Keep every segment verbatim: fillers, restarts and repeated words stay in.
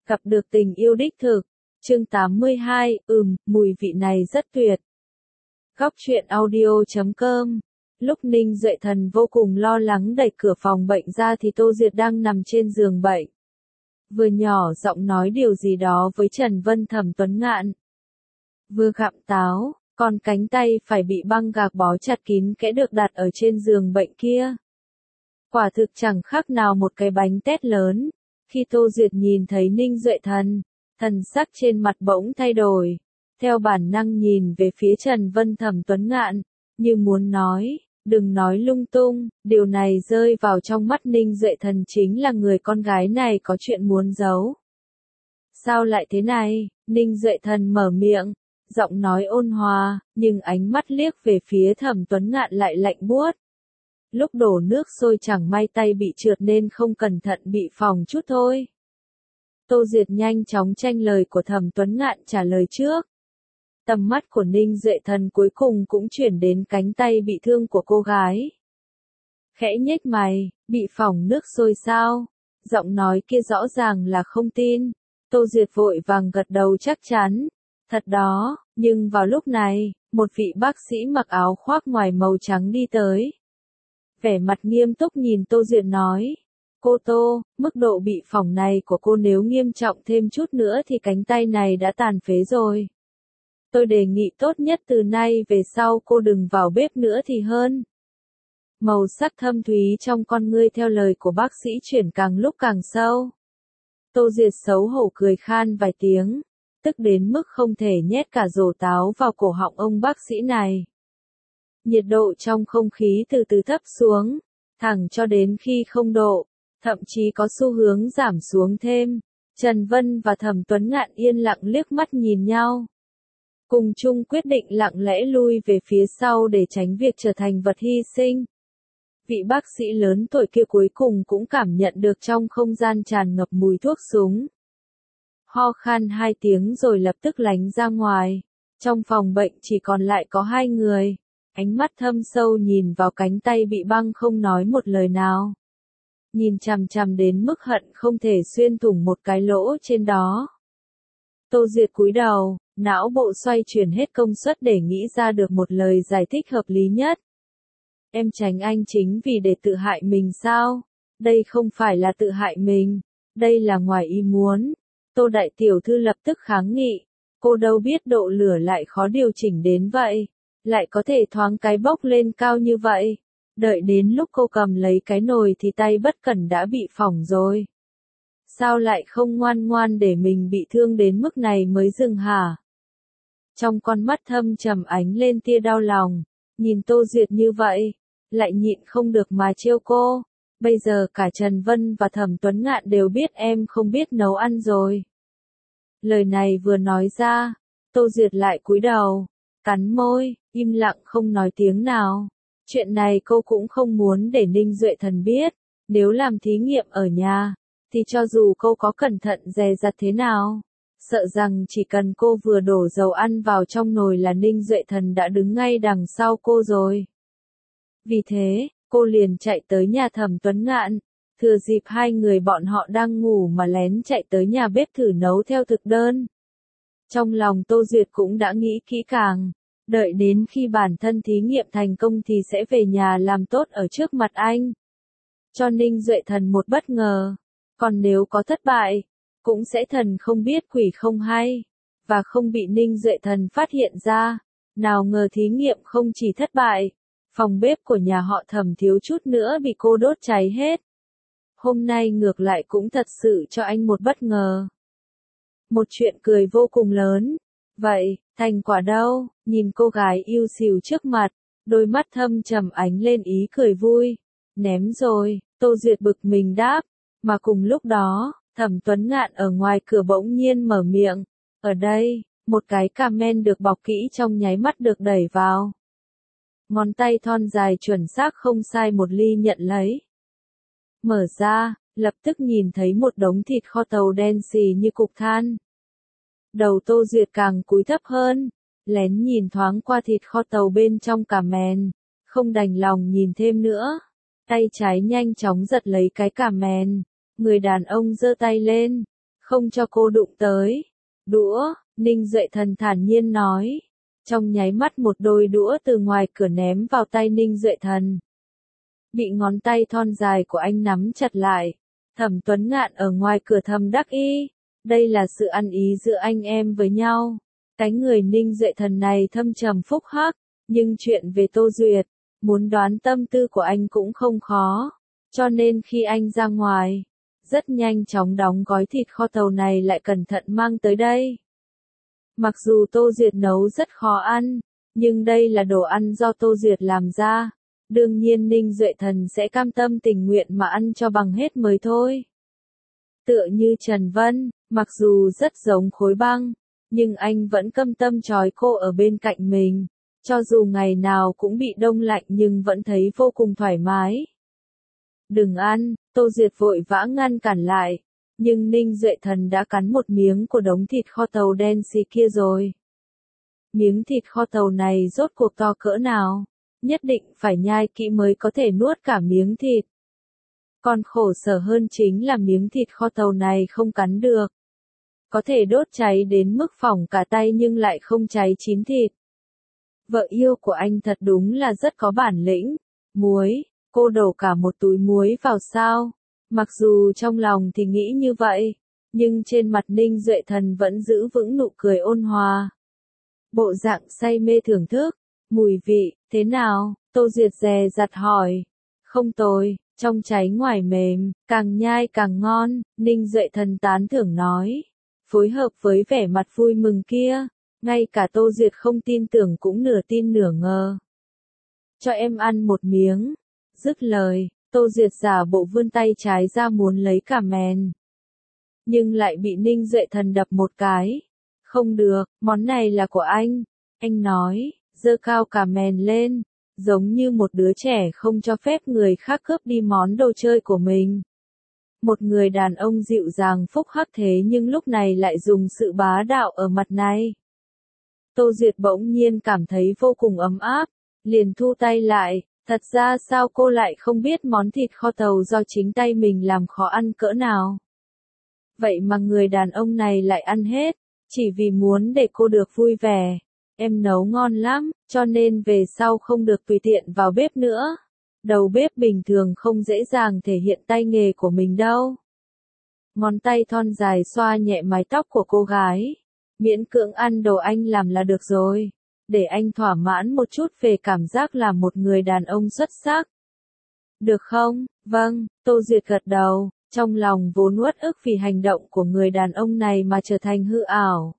Gặp được tình yêu đích thực. Chương tám mươi hai, ừm, mùi vị này rất tuyệt. Góc truyện audio chấm com. Lúc Ninh Duệ Thần vô cùng lo lắng đẩy cửa phòng bệnh ra thì Tô Duyệt đang nằm trên giường bệnh. Vừa nhỏ giọng nói điều gì đó với Trần Vân Thẩm Tuấn Ngạn. Vừa gặm táo, còn cánh tay phải bị băng gạc bó chặt kín kẽ được đặt ở trên giường bệnh kia. Quả thực chẳng khác nào một cái bánh tét lớn. Khi Tô Duyệt nhìn thấy Ninh Duệ Thần, thần sắc trên mặt bỗng thay đổi, theo bản năng nhìn về phía Trần Vân Thẩm Tuấn Ngạn, như muốn nói, đừng nói lung tung, điều này rơi vào trong mắt Ninh Duệ Thần chính là người con gái này có chuyện muốn giấu. Sao lại thế này? Ninh Duệ Thần mở miệng, giọng nói ôn hòa, nhưng ánh mắt liếc về phía Thẩm Tuấn Ngạn lại lạnh buốt. Lúc đổ nước sôi chẳng may tay bị trượt nên không cẩn thận bị phỏng chút thôi. Tô Duyệt nhanh chóng tranh lời của Thẩm Tuấn Ngạn trả lời trước. Tầm mắt của Ninh Duệ Thần cuối cùng cũng chuyển đến cánh tay bị thương của cô gái. Khẽ nhếch mày, bị phỏng nước sôi sao? Giọng nói kia rõ ràng là không tin. Tô Duyệt vội vàng gật đầu chắc chắn. Thật đó, nhưng vào lúc này, một vị bác sĩ mặc áo khoác ngoài màu trắng đi tới. Vẻ mặt nghiêm túc nhìn Tô Duyệt nói. Cô Tô, mức độ bị phỏng này của cô nếu nghiêm trọng thêm chút nữa thì cánh tay này đã tàn phế rồi. Tôi đề nghị tốt nhất từ nay về sau cô đừng vào bếp nữa thì hơn. Màu sắc thâm thúy trong con ngươi theo lời của bác sĩ chuyển càng lúc càng sâu. Tô Duyệt xấu hổ cười khan vài tiếng, tức đến mức không thể nhét cả rổ táo vào cổ họng ông bác sĩ này. Nhiệt độ trong không khí từ từ thấp xuống, thẳng cho đến khi không độ, thậm chí có xu hướng giảm xuống thêm. Trần Vân và Thẩm Tuấn Ngạn yên lặng liếc mắt nhìn nhau. Cùng chung quyết định lặng lẽ lui về phía sau để tránh việc trở thành vật hy sinh. Vị bác sĩ lớn tuổi kia cuối cùng cũng cảm nhận được trong không gian tràn ngập mùi thuốc súng. Ho khan hai tiếng rồi lập tức lánh ra ngoài. Trong phòng bệnh chỉ còn lại có hai người. Ánh mắt thâm sâu nhìn vào cánh tay bị băng không nói một lời nào. Nhìn chằm chằm đến mức hận không thể xuyên thủng một cái lỗ trên đó. Tô Duyệt cúi đầu, não bộ xoay chuyển hết công suất để nghĩ ra được một lời giải thích hợp lý nhất. Em tránh anh chính vì để tự hại mình sao? Đây không phải là tự hại mình, đây là ngoài ý muốn. Tô đại tiểu thư lập tức kháng nghị, cô đâu biết độ lửa lại khó điều chỉnh đến vậy, lại có thể thoáng cái bốc lên cao như vậy. Đợi đến lúc cô cầm lấy cái nồi thì tay bất cẩn đã bị phỏng rồi. Sao lại không ngoan ngoan để mình bị thương đến mức này mới dừng hả? Trong con mắt thâm trầm ánh lên tia đau lòng, nhìn Tô Duyệt như vậy, lại nhịn không được mà trêu cô. Bây giờ cả Trần Vân và Thẩm Tuấn Ngạn đều biết em không biết nấu ăn rồi. Lời này vừa nói ra, Tô Duyệt lại cúi đầu, cắn môi, im lặng không nói tiếng nào. Chuyện này cô cũng không muốn để Ninh Duệ Thần biết, nếu làm thí nghiệm ở nhà, thì cho dù cô có cẩn thận dè dặt thế nào, sợ rằng chỉ cần cô vừa đổ dầu ăn vào trong nồi là Ninh Duệ Thần đã đứng ngay đằng sau cô rồi. Vì thế, cô liền chạy tới nhà Thẩm Tuấn Ngạn, thừa dịp hai người bọn họ đang ngủ mà lén chạy tới nhà bếp thử nấu theo thực đơn. Trong lòng Tô Duyệt cũng đã nghĩ kỹ càng, đợi đến khi bản thân thí nghiệm thành công thì sẽ về nhà làm tốt ở trước mặt anh. Cho Ninh Duệ Thần một bất ngờ, còn nếu có thất bại, cũng sẽ thần không biết quỷ không hay, và không bị Ninh Duệ Thần phát hiện ra. Nào ngờ thí nghiệm không chỉ thất bại, phòng bếp của nhà họ Thẩm thiếu chút nữa bị cô đốt cháy hết. Hôm nay ngược lại cũng thật sự cho anh một bất ngờ. Một chuyện cười vô cùng lớn. Vậy, thành quả đâu? Nhìn cô gái yêu xìu trước mặt, đôi mắt thâm trầm ánh lên ý cười vui. Ném rồi, Tô Duyệt bực mình đáp. Mà cùng lúc đó, Thẩm Tuấn Ngạn ở ngoài cửa bỗng nhiên mở miệng. Ở đây, một cái cà men được bọc kỹ trong nháy mắt được đẩy vào. Ngón tay thon dài chuẩn xác không sai một ly nhận lấy. Mở ra, lập tức nhìn thấy một đống thịt kho tàu đen xì như cục than. Đầu Tô Duyệt càng cúi thấp hơn, lén nhìn thoáng qua thịt kho tàu bên trong cà men, không đành lòng nhìn thêm nữa. Tay trái nhanh chóng giật lấy cái cà men, người đàn ông giơ tay lên, không cho cô đụng tới. Đũa, Ninh Duệ Thần thản nhiên nói. Trong nháy mắt một đôi đũa từ ngoài cửa ném vào tay Ninh Duệ Thần. Bị ngón tay thon dài của anh nắm chặt lại. Thẩm Tuấn Ngạn ở ngoài cửa thầm đắc ý. Đây là sự ăn ý giữa anh em với nhau. Cái người Ninh Duệ Thần này thâm trầm phúc hắc, nhưng chuyện về Tô Duyệt, muốn đoán tâm tư của anh cũng không khó. Cho nên khi anh ra ngoài, rất nhanh chóng đóng gói thịt kho tàu này lại cẩn thận mang tới đây. Mặc dù Tô Duyệt nấu rất khó ăn, nhưng đây là đồ ăn do Tô Duyệt làm ra. Đương nhiên Ninh Duệ Thần sẽ cam tâm tình nguyện mà ăn cho bằng hết mới thôi. Tựa như Trần Vân, mặc dù rất giống khối băng, nhưng anh vẫn cam tâm trói cô ở bên cạnh mình. Cho dù ngày nào cũng bị đông lạnh nhưng vẫn thấy vô cùng thoải mái. Đừng ăn, Tô Duyệt vội vã ngăn cản lại. Nhưng Ninh Duệ Thần đã cắn một miếng của đống thịt kho tàu đen xì kia rồi. Miếng thịt kho tàu này rốt cuộc to cỡ nào? Nhất định phải nhai kỹ mới có thể nuốt cả miếng thịt. Còn khổ sở hơn chính là miếng thịt kho tàu này không cắn được. Có thể đốt cháy đến mức phỏng cả tay nhưng lại không cháy chín thịt. Vợ yêu của anh thật đúng là rất có bản lĩnh. Muối, cô đổ cả một túi muối vào sao? Mặc dù trong lòng thì nghĩ như vậy, nhưng trên mặt Ninh Duệ Thần vẫn giữ vững nụ cười ôn hòa. Bộ dạng say mê thưởng thức, mùi vị, thế nào? Tô Duyệt dè dặt hỏi. Không tồi, trong cháy ngoài mềm, càng nhai càng ngon, Ninh Duệ Thần tán thưởng nói. Phối hợp với vẻ mặt vui mừng kia, ngay cả Tô Duyệt không tin tưởng cũng nửa tin nửa ngờ. Cho em ăn một miếng. Dứt lời, Tô Duyệt giả bộ vươn tay trái ra muốn lấy cà mèn. Nhưng lại bị Ninh Duệ Thần đập một cái. Không được, món này là của anh. Anh nói, giơ cao cà mèn lên, giống như một đứa trẻ không cho phép người khác cướp đi món đồ chơi của mình. Một người đàn ông dịu dàng phúc hắc thế nhưng lúc này lại dùng sự bá đạo ở mặt này. Tô Duyệt bỗng nhiên cảm thấy vô cùng ấm áp, liền thu tay lại. Thật ra sao cô lại không biết món thịt kho tàu do chính tay mình làm khó ăn cỡ nào. Vậy mà người đàn ông này lại ăn hết, chỉ vì muốn để cô được vui vẻ. Em nấu ngon lắm, cho nên về sau không được tùy tiện vào bếp nữa. Đầu bếp bình thường không dễ dàng thể hiện tay nghề của mình đâu. Ngón tay thon dài xoa nhẹ mái tóc của cô gái. Miễn cưỡng ăn đồ anh làm là được rồi. Để anh thỏa mãn một chút về cảm giác là một người đàn ông xuất sắc. Được không? Vâng, Tô Duyệt gật đầu, trong lòng vốn uất ức vì hành động của người đàn ông này mà trở thành hư ảo.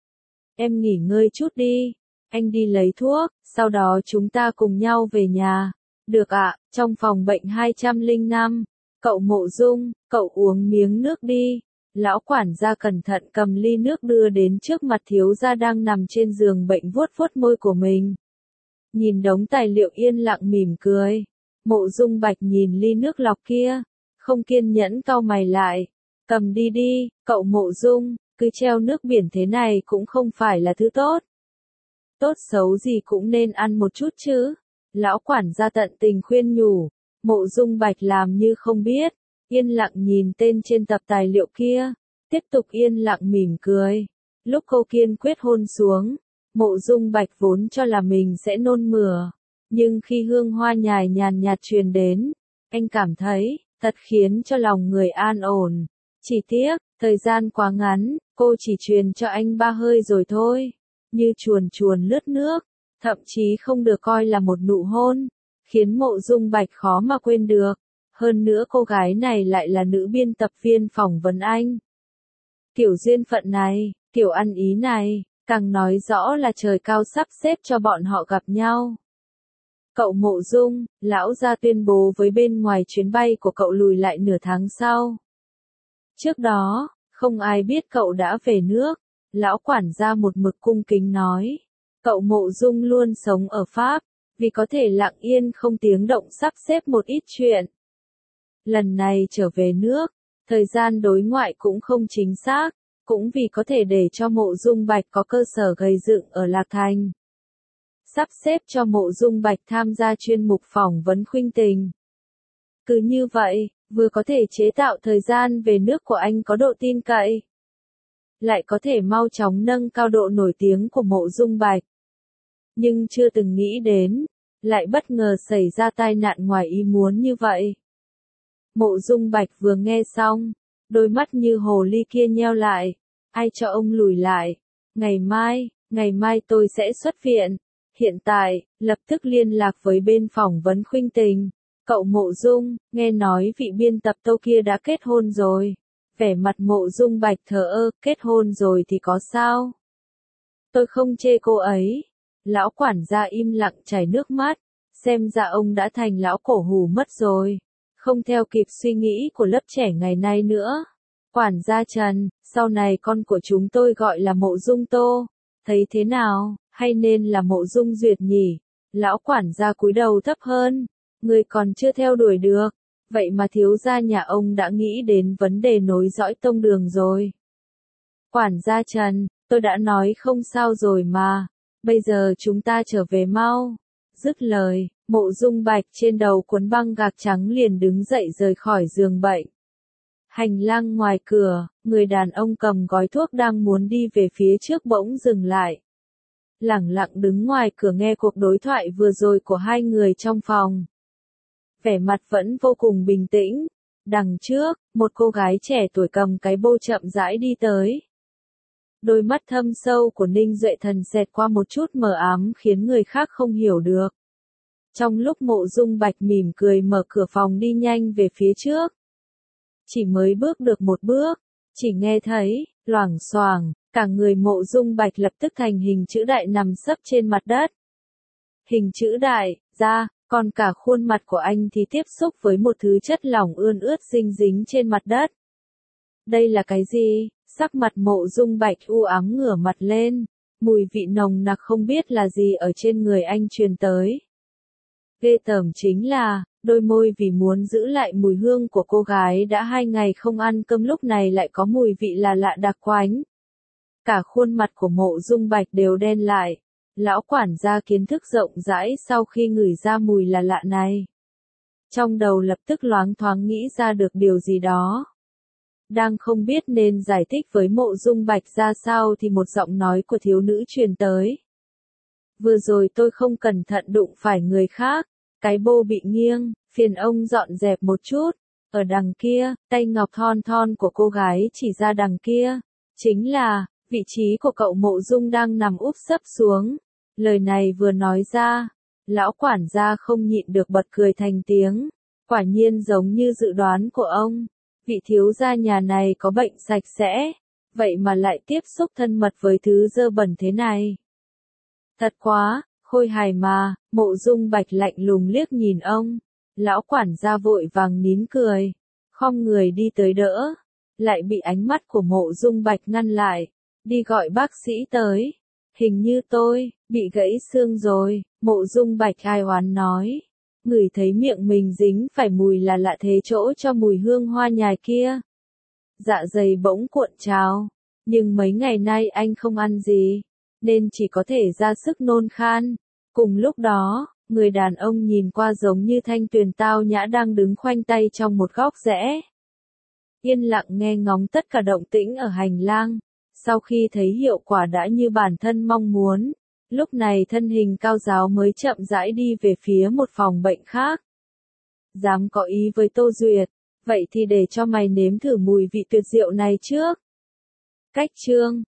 Em nghỉ ngơi chút đi, anh đi lấy thuốc, sau đó chúng ta cùng nhau về nhà. Được ạ, trong phòng bệnh hai trăm lẻ năm, cậu Mộ Dung, cậu uống miếng nước đi. Lão quản gia cẩn thận cầm ly nước đưa đến trước mặt thiếu gia đang nằm trên giường bệnh vuốt vuốt môi của mình. Nhìn đống tài liệu yên lặng mỉm cười. Mộ Dung Bạch nhìn ly nước lọc kia, không kiên nhẫn cau mày lại. Cầm đi đi, cậu Mộ Dung, cứ treo nước biển thế này cũng không phải là thứ tốt. Tốt xấu gì cũng nên ăn một chút chứ. Lão quản gia tận tình khuyên nhủ. Mộ Dung Bạch làm như không biết. Yên lặng nhìn tên trên tập tài liệu kia, tiếp tục yên lặng mỉm cười. Lúc cô kiên quyết hôn xuống, Mộ Dung Bạch vốn cho là mình sẽ nôn mửa, nhưng khi hương hoa nhài nhàn nhạt truyền đến, anh cảm thấy, thật khiến cho lòng người an ổn. Chỉ tiếc, thời gian quá ngắn, cô chỉ truyền cho anh ba hơi rồi thôi, như chuồn chuồn lướt nước, thậm chí không được coi là một nụ hôn, khiến Mộ Dung Bạch khó mà quên được. Hơn nữa cô gái này lại là nữ biên tập viên phỏng vấn anh. Kiểu duyên phận này, kiểu ăn ý này, càng nói rõ là trời cao sắp xếp cho bọn họ gặp nhau. Cậu Mộ Dung, lão gia tuyên bố với bên ngoài chuyến bay của cậu lùi lại nửa tháng sau. Trước đó, không ai biết cậu đã về nước, lão quản gia một mực cung kính nói. Cậu Mộ Dung luôn sống ở Pháp, vì có thể lặng yên không tiếng động sắp xếp một ít chuyện. Lần này trở về nước, thời gian đối ngoại cũng không chính xác, cũng vì có thể để cho Mộ Dung Bạch có cơ sở gây dựng ở Lạc Thành. Sắp xếp cho Mộ Dung Bạch tham gia chuyên mục phỏng vấn Khuynh Tình. Cứ như vậy, vừa có thể chế tạo thời gian về nước của anh có độ tin cậy, lại có thể mau chóng nâng cao độ nổi tiếng của Mộ Dung Bạch. Nhưng chưa từng nghĩ đến, lại bất ngờ xảy ra tai nạn ngoài ý muốn như vậy. Mộ Dung Bạch vừa nghe xong, đôi mắt như hồ ly kia nheo lại, ai cho ông lùi lại, ngày mai, ngày mai tôi sẽ xuất viện, hiện tại, lập tức liên lạc với bên phỏng vấn Khuynh Tình, cậu Mộ Dung, nghe nói vị biên tập Tô kia đã kết hôn rồi. Vẻ mặt Mộ Dung Bạch thờ ơ, kết hôn rồi thì có sao? Tôi không chê cô ấy. Lão quản gia im lặng chảy nước mắt, xem ra ông đã thành lão cổ hủ mất rồi, không theo kịp suy nghĩ của lớp trẻ ngày nay nữa. Quản gia Trần, sau này con của chúng tôi gọi là Mộ Dung Tô, thấy thế nào, hay nên là Mộ Dung Duyệt nhỉ? Lão quản gia cúi đầu thấp hơn, người còn chưa theo đuổi được, vậy mà thiếu gia nhà ông đã nghĩ đến vấn đề nối dõi tông đường rồi. Quản gia Trần, tôi đã nói không sao rồi mà. Bây giờ chúng ta trở về mau. Dứt lời, Mộ Dung Bạch trên đầu cuốn băng gạc trắng liền đứng dậy rời khỏi giường bệnh. Hành lang ngoài cửa, người đàn ông cầm gói thuốc đang muốn đi về phía trước bỗng dừng lại. Lẳng lặng đứng ngoài cửa nghe cuộc đối thoại vừa rồi của hai người trong phòng. Vẻ mặt vẫn vô cùng bình tĩnh. Đằng trước, một cô gái trẻ tuổi cầm cái bô chậm rãi đi tới. Đôi mắt thâm sâu của Ninh Duệ Thần xẹt qua một chút mờ ám khiến người khác không hiểu được. Trong lúc Mộ Dung Bạch mỉm cười mở cửa phòng đi nhanh về phía trước. Chỉ mới bước được một bước, chỉ nghe thấy, loảng xoảng, cả người Mộ Dung Bạch lập tức thành hình chữ đại nằm sấp trên mặt đất. Hình chữ đại, ra, còn cả khuôn mặt của anh thì tiếp xúc với một thứ chất lỏng ươn ướt dinh dính trên mặt đất. Đây là cái gì? Sắc mặt Mộ Dung Bạch u ám ngửa mặt lên, mùi vị nồng nặc không biết là gì ở trên người anh truyền tới. Ghê tởm chính là, đôi môi vì muốn giữ lại mùi hương của cô gái đã hai ngày không ăn cơm lúc này lại có mùi vị là lạ đặc quánh. Cả khuôn mặt của Mộ Dung Bạch đều đen lại, lão quản gia kiến thức rộng rãi sau khi ngửi ra mùi là lạ này. Trong đầu lập tức loáng thoáng nghĩ ra được điều gì đó. Đang không biết nên giải thích với Mộ Dung Bạch ra sao thì một giọng nói của thiếu nữ truyền tới. Vừa rồi tôi không cẩn thận đụng phải người khác, cái bô bị nghiêng, phiền ông dọn dẹp một chút. Ở đằng kia, tay ngọc thon thon của cô gái chỉ ra đằng kia, chính là vị trí của cậu Mộ Dung đang nằm úp sấp xuống. Lời này vừa nói ra, lão quản gia không nhịn được bật cười thành tiếng, quả nhiên giống như dự đoán của ông. Vị thiếu gia nhà này có bệnh sạch sẽ, vậy mà lại tiếp xúc thân mật với thứ dơ bẩn thế này. Thật quá, khôi hài mà. Mộ Dung Bạch lạnh lùng liếc nhìn ông, lão quản gia vội vàng nín cười, khom người đi tới đỡ, lại bị ánh mắt của Mộ Dung Bạch ngăn lại, đi gọi bác sĩ tới, hình như tôi, bị gãy xương rồi. Mộ Dung Bạch ai oán nói. Ngửi thấy miệng mình dính phải mùi là lạ thế chỗ cho mùi hương hoa nhài kia. Dạ dày bỗng cuộn trào, nhưng mấy ngày nay anh không ăn gì, nên chỉ có thể ra sức nôn khan. Cùng lúc đó, người đàn ông nhìn qua giống như Thanh Tuyền tao nhã đang đứng khoanh tay trong một góc rẽ. Yên lặng nghe ngóng tất cả động tĩnh ở hành lang, sau khi thấy hiệu quả đã như bản thân mong muốn. Lúc này thân hình cao giáo mới chậm rãi đi về phía một phòng bệnh khác. Dám có ý với Tô Duyệt, vậy thì để cho mày nếm thử mùi vị tuyệt diệu này trước. Cách chương